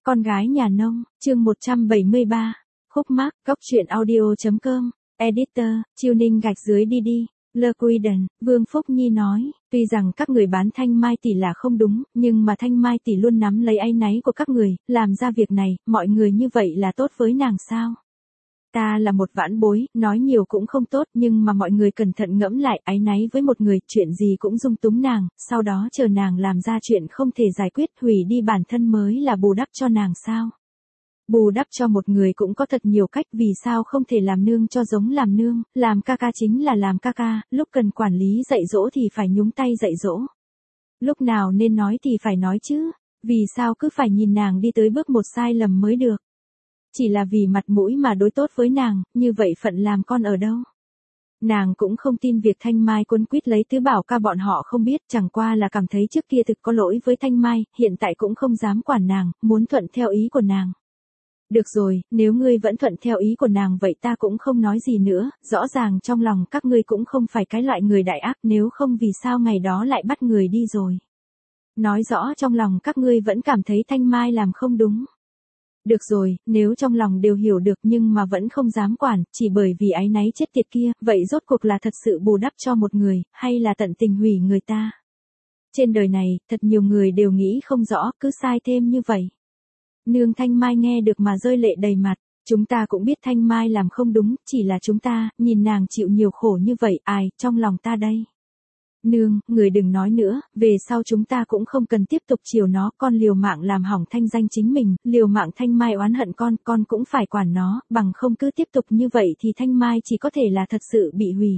Con gái nhà nông, chương 173. Khúc mắc, góc truyện audio.com, editor, Chiêu Ninh gạch dưới đi đi. Le Quiden, Vương Phúc Nhi nói, tuy rằng các người bán Thanh Mai tỷ là không đúng, nhưng mà Thanh Mai tỷ luôn nắm lấy áy náy của các người, làm ra việc này, mọi người như vậy là tốt với nàng sao? Ta là một vãn bối, nói nhiều cũng không tốt, nhưng mà mọi người cẩn thận ngẫm lại, áy náy với một người, chuyện gì cũng dung túng nàng, sau đó chờ nàng làm ra chuyện không thể giải quyết, hủy đi bản thân mới là bù đắp cho nàng sao? Bù đắp cho một người cũng có thật nhiều cách, vì sao không thể làm nương cho giống làm nương, làm ca ca chính là làm ca ca, lúc cần quản lý dạy dỗ thì phải nhúng tay dạy dỗ. Lúc nào nên nói thì phải nói chứ, vì sao cứ phải nhìn nàng đi tới bước một sai lầm mới được. Chỉ là vì mặt mũi mà đối tốt với nàng, như vậy phận làm con ở đâu? Nàng cũng không tin việc Thanh Mai quấn quýt lấy tứ bảo ca bọn họ không biết, chẳng qua là cảm thấy trước kia thực có lỗi với Thanh Mai, hiện tại cũng không dám quản nàng, muốn thuận theo ý của nàng. Được rồi, nếu ngươi vẫn thuận theo ý của nàng vậy ta cũng không nói gì nữa, rõ ràng trong lòng các ngươi cũng không phải cái loại người đại ác, nếu không vì sao ngày đó lại bắt người đi rồi. Nói rõ trong lòng các ngươi vẫn cảm thấy Thanh Mai làm không đúng. Được rồi, nếu trong lòng đều hiểu được nhưng mà vẫn không dám quản, chỉ bởi vì áy náy chết tiệt kia, vậy rốt cuộc là thật sự bù đắp cho một người, hay là tận tình hủy người ta? Trên đời này, thật nhiều người đều nghĩ không rõ, cứ sai thêm như vậy. Nương Thanh Mai nghe được mà rơi lệ đầy mặt, chúng ta cũng biết Thanh Mai làm không đúng, chỉ là chúng ta, nhìn nàng chịu nhiều khổ như vậy, ai, trong lòng ta đây. Nương, người đừng nói nữa, về sau chúng ta cũng không cần tiếp tục chiều nó, con liều mạng làm hỏng thanh danh chính mình, liều mạng Thanh Mai oán hận con cũng phải quản nó, bằng không cứ tiếp tục như vậy thì Thanh Mai chỉ có thể là thật sự bị hủy.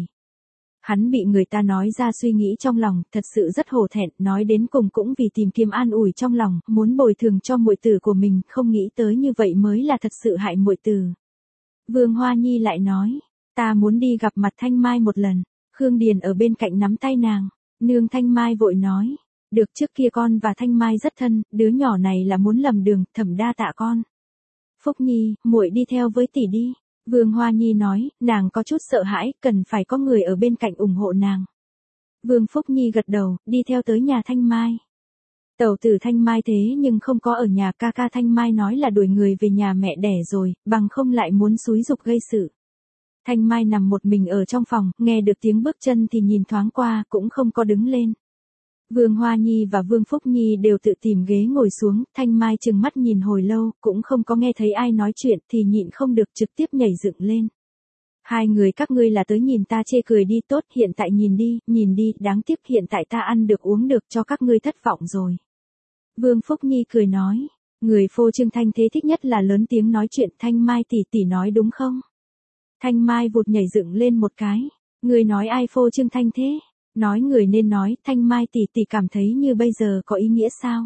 Hắn bị người ta nói ra suy nghĩ trong lòng, thật sự rất hổ thẹn, nói đến cùng cũng vì tìm kiếm an ủi trong lòng, muốn bồi thường cho muội tử của mình, không nghĩ tới như vậy mới là thật sự hại muội tử. Vương Hoa Nhi lại nói, ta muốn đi gặp mặt Thanh Mai một lần. Khương Điền ở bên cạnh nắm tay nàng, nương Thanh Mai vội nói, được, trước kia con và Thanh Mai rất thân, đứa nhỏ này là muốn lầm đường, thẩm đa tạ con. Phúc Nhi, muội đi theo với tỷ đi. Vương Hoa Nhi nói, nàng có chút sợ hãi, cần phải có người ở bên cạnh ủng hộ nàng. Vương Phúc Nhi gật đầu, đi theo tới nhà Thanh Mai. Tẩu tử Thanh Mai thế nhưng không có ở nhà, ca ca Thanh Mai nói là đuổi người về nhà mẹ đẻ rồi, bằng không lại muốn xúi giục gây sự. Thanh Mai nằm một mình ở trong phòng, nghe được tiếng bước chân thì nhìn thoáng qua, cũng không có đứng lên. Vương Hoa Nhi và Vương Phúc Nhi đều tự tìm ghế ngồi xuống, Thanh Mai trừng mắt nhìn hồi lâu, cũng không có nghe thấy ai nói chuyện thì nhịn không được trực tiếp nhảy dựng lên. Hai người các ngươi là tới nhìn ta chê cười đi, tốt, hiện tại nhìn đi, đáng tiếc hiện tại ta ăn được uống được cho các ngươi thất vọng rồi. Vương Phúc Nhi cười nói, người phô trương thanh thế thích nhất là lớn tiếng nói chuyện, Thanh Mai tỷ nói đúng không? Thanh Mai vụt nhảy dựng lên một cái, người nói ai phô trương thanh thế? Nói người nên nói, Thanh Mai tỷ cảm thấy như bây giờ có ý nghĩa sao?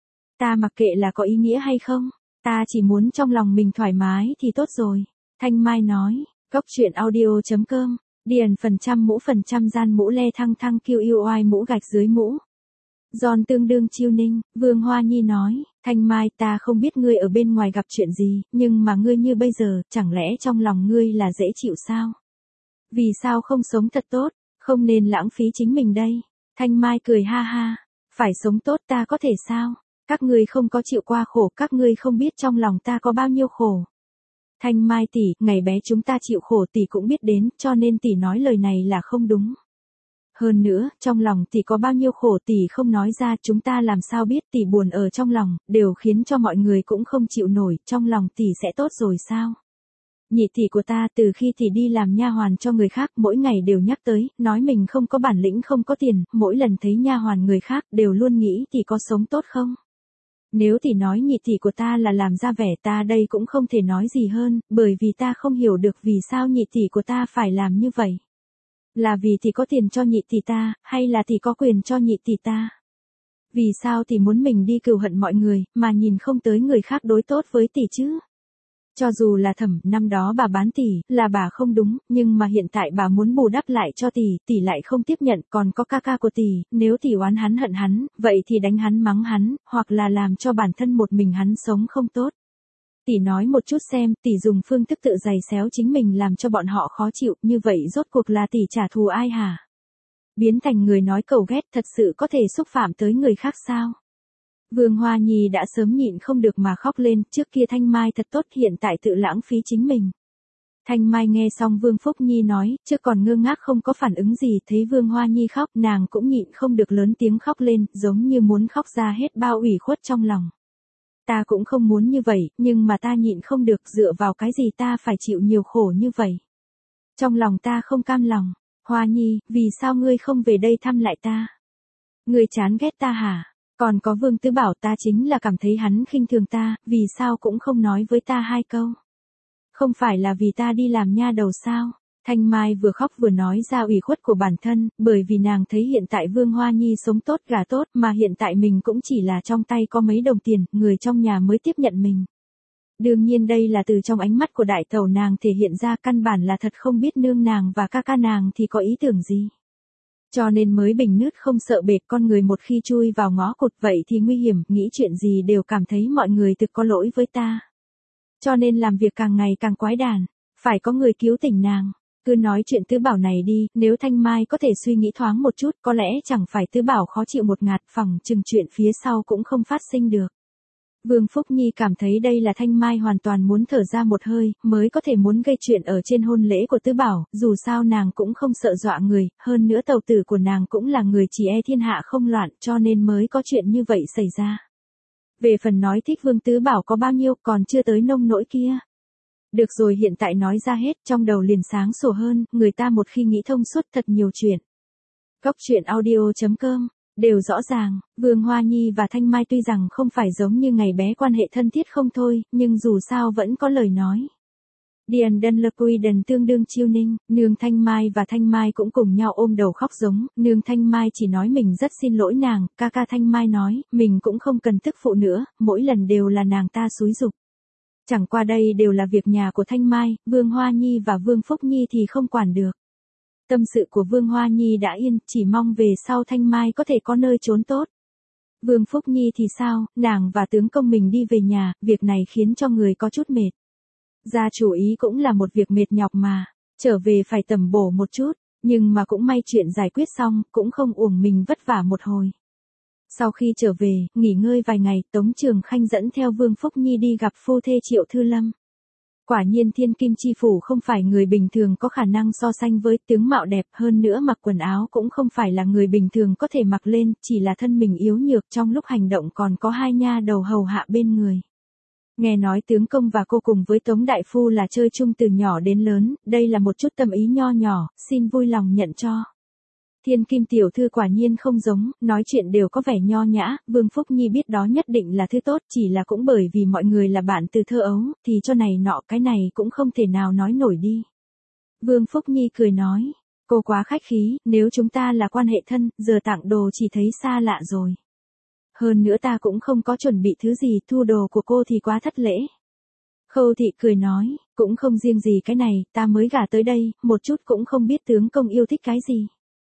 Ta mặc kệ là có ý nghĩa hay không, ta chỉ muốn trong lòng mình thoải mái thì tốt rồi. Thanh Mai nói, góc truyện audio.com, điền % mũ % gian mũ le thăng thăng QUI mũ gạch dưới mũ. Giòn tương đương Chiêu Ninh, Vương Hoa Nhi nói, Thanh Mai ta không biết ngươi ở bên ngoài gặp chuyện gì, nhưng mà ngươi như bây giờ, chẳng lẽ trong lòng ngươi là dễ chịu sao? Vì sao không sống thật tốt, không nên lãng phí chính mình đây? Thanh Mai cười ha ha, phải sống tốt ta có thể sao? Các ngươi không có chịu qua khổ, các ngươi không biết trong lòng ta có bao nhiêu khổ. Thanh Mai tỷ, ngày bé chúng ta chịu khổ tỷ cũng biết đến, cho nên tỷ nói lời này là không đúng. Hơn nữa, trong lòng tỷ có bao nhiêu khổ tỷ không nói ra, chúng ta làm sao biết, tỷ buồn ở trong lòng, đều khiến cho mọi người cũng không chịu nổi, trong lòng tỷ sẽ tốt rồi sao? Nhị tỷ của ta từ khi tỷ đi làm nha hoàn cho người khác, mỗi ngày đều nhắc tới, nói mình không có bản lĩnh không có tiền, mỗi lần thấy nha hoàn người khác đều luôn nghĩ tỷ có sống tốt không? Nếu tỷ nói nhị tỷ của ta là làm ra vẻ, ta đây cũng không thể nói gì hơn, bởi vì ta không hiểu được vì sao nhị tỷ của ta phải làm như vậy. Là vì tỷ có tiền cho nhị tỷ ta, hay là tỷ có quyền cho nhị tỷ ta? Vì sao tỷ muốn mình đi cừu hận mọi người, mà nhìn không tới người khác đối tốt với tỷ chứ? Cho dù là thẩm, năm đó bà bán tỷ, là bà không đúng, nhưng mà hiện tại bà muốn bù đắp lại cho tỷ lại không tiếp nhận, còn có ca ca của tỷ, nếu tỷ oán hắn hận hắn, vậy thì đánh hắn mắng hắn, hoặc là làm cho bản thân một mình hắn sống không tốt. Tỷ nói một chút xem, tỷ dùng phương thức tự giày xéo chính mình làm cho bọn họ khó chịu, như vậy rốt cuộc là tỷ trả thù ai hả? Biến thành người nói cầu ghét thật sự có thể xúc phạm tới người khác sao? Vương Hoa Nhi đã sớm nhịn không được mà khóc lên, trước kia Thanh Mai thật tốt hiện tại tự lãng phí chính mình. Thanh Mai nghe xong Vương Phúc Nhi nói, trước còn ngơ ngác không có phản ứng gì, thấy Vương Hoa Nhi khóc, nàng cũng nhịn không được lớn tiếng khóc lên, giống như muốn khóc ra hết bao ủy khuất trong lòng. Ta cũng không muốn như vậy, nhưng mà ta nhịn không được, dựa vào cái gì ta phải chịu nhiều khổ như vậy. Trong lòng ta không cam lòng. Hoa Nhi, vì sao ngươi không về đây thăm lại ta? Ngươi chán ghét ta hả? Còn có Vương Tứ Bảo, ta chính là cảm thấy hắn khinh thường ta, vì sao cũng không nói với ta hai câu. Không phải là vì ta đi làm nha đầu sao? Thanh Mai vừa khóc vừa nói ra ủy khuất của bản thân, bởi vì nàng thấy hiện tại Vương Hoa Nhi sống tốt gả tốt, mà hiện tại mình cũng chỉ là trong tay có mấy đồng tiền, người trong nhà mới tiếp nhận mình. Đương nhiên đây là từ trong ánh mắt của đại tẩu nàng thể hiện ra, căn bản là thật không biết nương nàng và ca ca nàng thì có ý tưởng gì. Cho nên mới bình nứt không sợ bệt, con người một khi chui vào ngõ cụt vậy thì nguy hiểm, nghĩ chuyện gì đều cảm thấy mọi người thực có lỗi với ta. Cho nên làm việc càng ngày càng quái đản, phải có người cứu tỉnh nàng. Cứ nói chuyện Tứ Bảo này đi, nếu Thanh Mai có thể suy nghĩ thoáng một chút, có lẽ chẳng phải Tứ Bảo khó chịu một ngạt, phỏng chừng chuyện phía sau cũng không phát sinh được. Vương Phúc Nhi cảm thấy đây là Thanh Mai hoàn toàn muốn thở ra một hơi, mới có thể muốn gây chuyện ở trên hôn lễ của Tứ Bảo, dù sao nàng cũng không sợ dọa người, hơn nữa tẩu tử của nàng cũng là người chỉ e thiên hạ không loạn, cho nên mới có chuyện như vậy xảy ra. Về phần nói thích Vương Tứ Bảo có bao nhiêu, còn chưa tới nông nỗi kia. Được rồi, hiện tại nói ra hết, trong đầu liền sáng sủa hơn, người ta một khi nghĩ thông suốt thật nhiều chuyện. Góc truyện audio.com đều rõ ràng, Vương Hoa Nhi và Thanh Mai tuy rằng không phải giống như ngày bé quan hệ thân thiết không thôi, nhưng dù sao vẫn có lời nói. Điền Đân Lơ Quy Đần tương đương Chiêu Ninh, nương Thanh Mai và Thanh Mai cũng cùng nhau ôm đầu khóc giống, nương Thanh Mai chỉ nói mình rất xin lỗi nàng, ca ca Thanh Mai nói, mình cũng không cần tức phụ nữa, mỗi lần đều là nàng ta xúi giục. Chẳng qua đây đều là việc nhà của Thanh Mai, Vương Hoa Nhi và Vương Phúc Nhi thì không quản được. Tâm sự của Vương Hoa Nhi đã yên, chỉ mong về sau Thanh Mai có thể có nơi trốn tốt. Vương Phúc Nhi thì sao, nàng và tướng công mình đi về nhà, việc này khiến cho người có chút mệt. Gia chủ ý cũng là một việc mệt nhọc mà, trở về phải tầm bổ một chút, nhưng mà cũng may chuyện giải quyết xong, cũng không uổng mình vất vả một hồi. Sau khi trở về, nghỉ ngơi vài ngày, Tống Trường Khanh dẫn theo Vương Phúc Nhi đi gặp phu thê Triệu Thư Lâm. Quả nhiên Thiên Kim Chi Phủ không phải người bình thường có khả năng so sánh với, tướng mạo đẹp, hơn nữa mặc quần áo cũng không phải là người bình thường có thể mặc lên, chỉ là thân mình yếu nhược, trong lúc hành động còn có hai nha đầu hầu hạ bên người. Nghe nói tướng công và cô cùng với Tống Đại Phu là chơi chung từ nhỏ đến lớn, đây là một chút tâm ý nho nhỏ, xin vui lòng nhận cho. Thiên Kim tiểu thư quả nhiên không giống, nói chuyện đều có vẻ nho nhã, Vương Phúc Nhi biết đó nhất định là thứ tốt, chỉ là cũng bởi vì mọi người là bạn từ thơ ấu, thì cho này nọ cái này cũng không thể nào nói nổi đi. Vương Phúc Nhi cười nói, cô quá khách khí, nếu chúng ta là quan hệ thân, giờ tặng đồ chỉ thấy xa lạ rồi. Hơn nữa ta cũng không có chuẩn bị thứ gì, thu đồ của cô thì quá thất lễ. Khâu Thị cười nói, cũng không riêng gì cái này, ta mới gả tới đây, một chút cũng không biết tướng công yêu thích cái gì.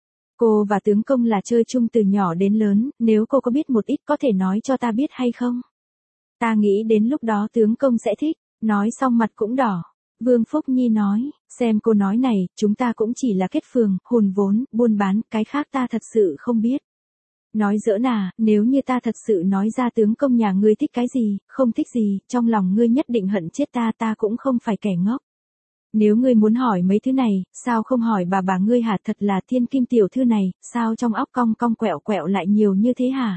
Cô và tướng công là chơi chung từ nhỏ đến lớn, nếu cô có biết một ít có thể nói cho ta biết hay không? Ta nghĩ đến lúc đó tướng công sẽ thích, nói xong mặt cũng đỏ. Vương Phúc Nhi nói, xem cô nói này, chúng ta cũng chỉ là kết phường, hùn vốn, buôn bán, cái khác ta thật sự không biết. Nói giỡn à, nếu như ta thật sự nói ra tướng công nhà ngươi thích cái gì, không thích gì, trong lòng ngươi nhất định hận chết ta, ta cũng không phải kẻ ngốc. Nếu ngươi muốn hỏi mấy thứ này, sao không hỏi bà ngươi hả, thật là Thiên Kim tiểu thư này, sao trong óc cong cong quẹo quẹo lại nhiều như thế hả?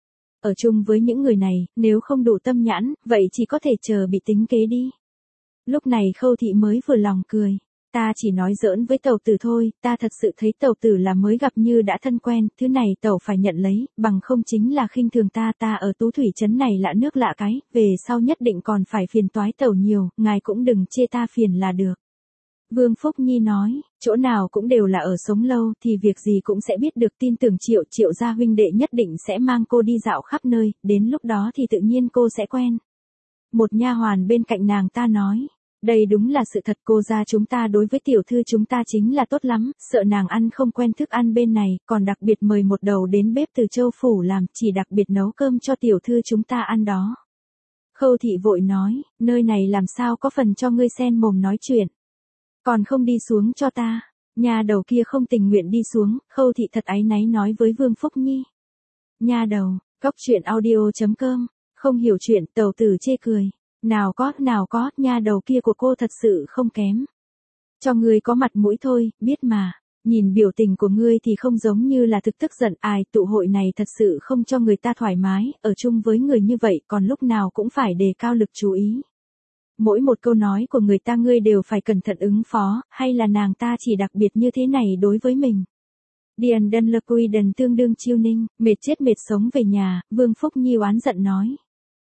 Ở chung với những người này, nếu không đủ tâm nhãn, vậy chỉ có thể chờ bị tính kế đi. Lúc này Khâu Thị mới vừa lòng cười. Ta chỉ nói giỡn với tẩu tử thôi, ta thật sự thấy tẩu tử là mới gặp như đã thân quen, thứ này tẩu phải nhận lấy, bằng không chính là khinh thường ta, ta ở Tú Thủy trấn này lạ nước lạ cái, về sau nhất định còn phải phiền toái tẩu nhiều, ngài cũng đừng chê ta phiền là được. Vương Phúc Nhi nói, chỗ nào cũng đều là ở sống lâu thì việc gì cũng sẽ biết được, tin tưởng Triệu gia huynh đệ nhất định sẽ mang cô đi dạo khắp nơi, đến lúc đó thì tự nhiên cô sẽ quen. Một nha hoàn bên cạnh nàng ta nói, đây đúng là sự thật, cô gia chúng ta đối với tiểu thư chúng ta chính là tốt lắm, sợ nàng ăn không quen thức ăn bên này, còn đặc biệt mời một đầu đến bếp từ Châu Phủ làm, chỉ đặc biệt nấu cơm cho tiểu thư chúng ta ăn đó. Khâu Thị vội nói, nơi này làm sao có phần cho ngươi xen mồm nói chuyện. Còn không đi xuống cho ta. Nhà đầu kia không tình nguyện đi xuống, Khâu Thị thật áy náy nói với Vương Phúc Nhi. Nhà đầu, Cóc truyện audio.com, không hiểu chuyện tàu tử chê cười. Nào có, nha đầu kia của cô thật sự không kém. Cho ngươi có mặt mũi thôi, biết mà. Nhìn biểu tình của ngươi thì không giống như là thực tức giận. Ai, tụ hội này thật sự không cho người ta thoải mái, ở chung với người như vậy còn lúc nào cũng phải đề cao lực chú ý. Mỗi một câu nói của người ta ngươi đều phải cẩn thận ứng phó, hay là nàng ta chỉ đặc biệt như thế này đối với mình. Điền Đân Lơ Quy Đần tương đương Chiêu Ninh, mệt chết mệt sống về nhà, Vương Phúc Nhi oán giận nói.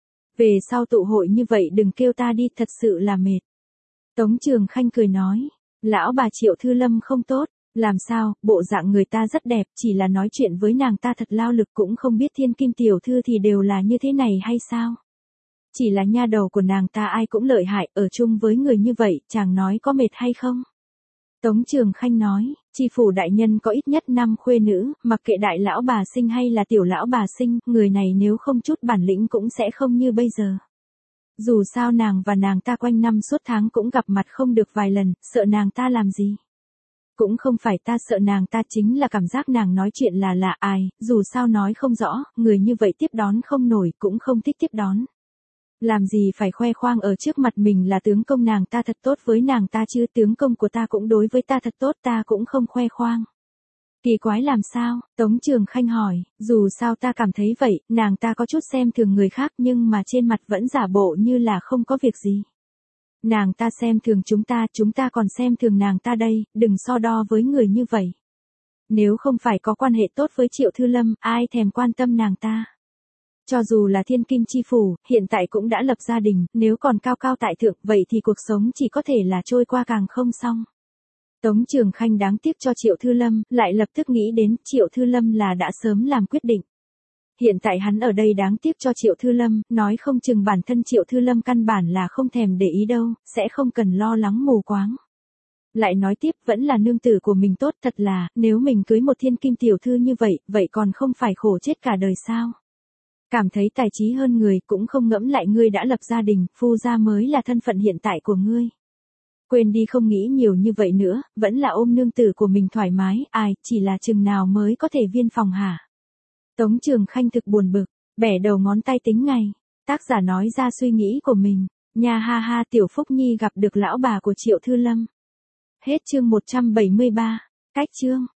Về sau tụ hội như vậy đừng kêu ta đi, thật sự là mệt. Tống Trường Khanh cười nói, lão bà Triệu Thư Lâm không tốt, làm sao, bộ dạng người ta rất đẹp, chỉ là nói chuyện với nàng ta thật lao lực, cũng không biết thiên kim tiểu thư thì đều là như thế này hay sao. Chỉ là nha đầu của nàng ta ai cũng lợi hại, ở chung với người như vậy, chàng nói có mệt hay không? Tống Trường Khanh nói, tri phủ đại nhân có ít nhất 5 khuê nữ, mặc kệ đại lão bà sinh hay là tiểu lão bà sinh, người này nếu không chút bản lĩnh cũng sẽ không như bây giờ. Dù sao nàng và nàng ta quanh năm suốt tháng cũng gặp mặt không được vài lần, sợ nàng ta làm gì? Cũng không phải ta sợ nàng ta, chính là cảm giác nàng nói chuyện là lạ ai, dù sao nói không rõ, người như vậy tiếp đón không nổi, cũng không thích tiếp đón. Làm gì phải khoe khoang ở trước mặt mình là tướng công nàng ta thật tốt với nàng ta chứ, tướng công của ta cũng đối với ta thật tốt, ta cũng không khoe khoang. Kỳ quái làm sao? Tống Trường Khanh hỏi, dù sao ta cảm thấy vậy, nàng ta có chút xem thường người khác nhưng mà trên mặt vẫn giả bộ như là không có việc gì. Nàng ta xem thường chúng ta còn xem thường nàng ta đây, đừng so đo với người như vậy. Nếu không phải có quan hệ tốt với Triệu Thư Lâm, ai thèm quan tâm nàng ta. Cho dù là thiên kim chi phủ, hiện tại cũng đã lập gia đình, nếu còn cao cao tại thượng, vậy thì cuộc sống chỉ có thể là trôi qua càng không xong. Tống Trường Khanh đáng tiếc cho Triệu Thư Lâm, lại lập tức nghĩ đến Triệu Thư Lâm là đã sớm làm quyết định. Hiện tại hắn ở đây đáng tiếc cho Triệu Thư Lâm, nói không chừng bản thân Triệu Thư Lâm căn bản là không thèm để ý đâu, sẽ không cần lo lắng mù quáng. Lại nói tiếp, vẫn là nương tử của mình tốt, thật là, nếu mình cưới một thiên kim tiểu thư như vậy, vậy còn không phải khổ chết cả đời sao? Cảm thấy tài trí hơn người, cũng không ngẫm lại ngươi đã lập gia đình, phu gia mới là thân phận hiện tại của ngươi. Quên đi, không nghĩ nhiều như vậy nữa, vẫn là ôm nương tử của mình thoải mái, ai, chỉ là chừng nào mới có thể viên phòng hả? Tống Trường Khanh thực buồn bực, bẻ đầu ngón tay tính ngày. Tác giả nói ra suy nghĩ của mình, nha ha ha, Tiểu Phúc Nhi gặp được lão bà của Triệu Thư Lâm. Hết chương 173, cách chương.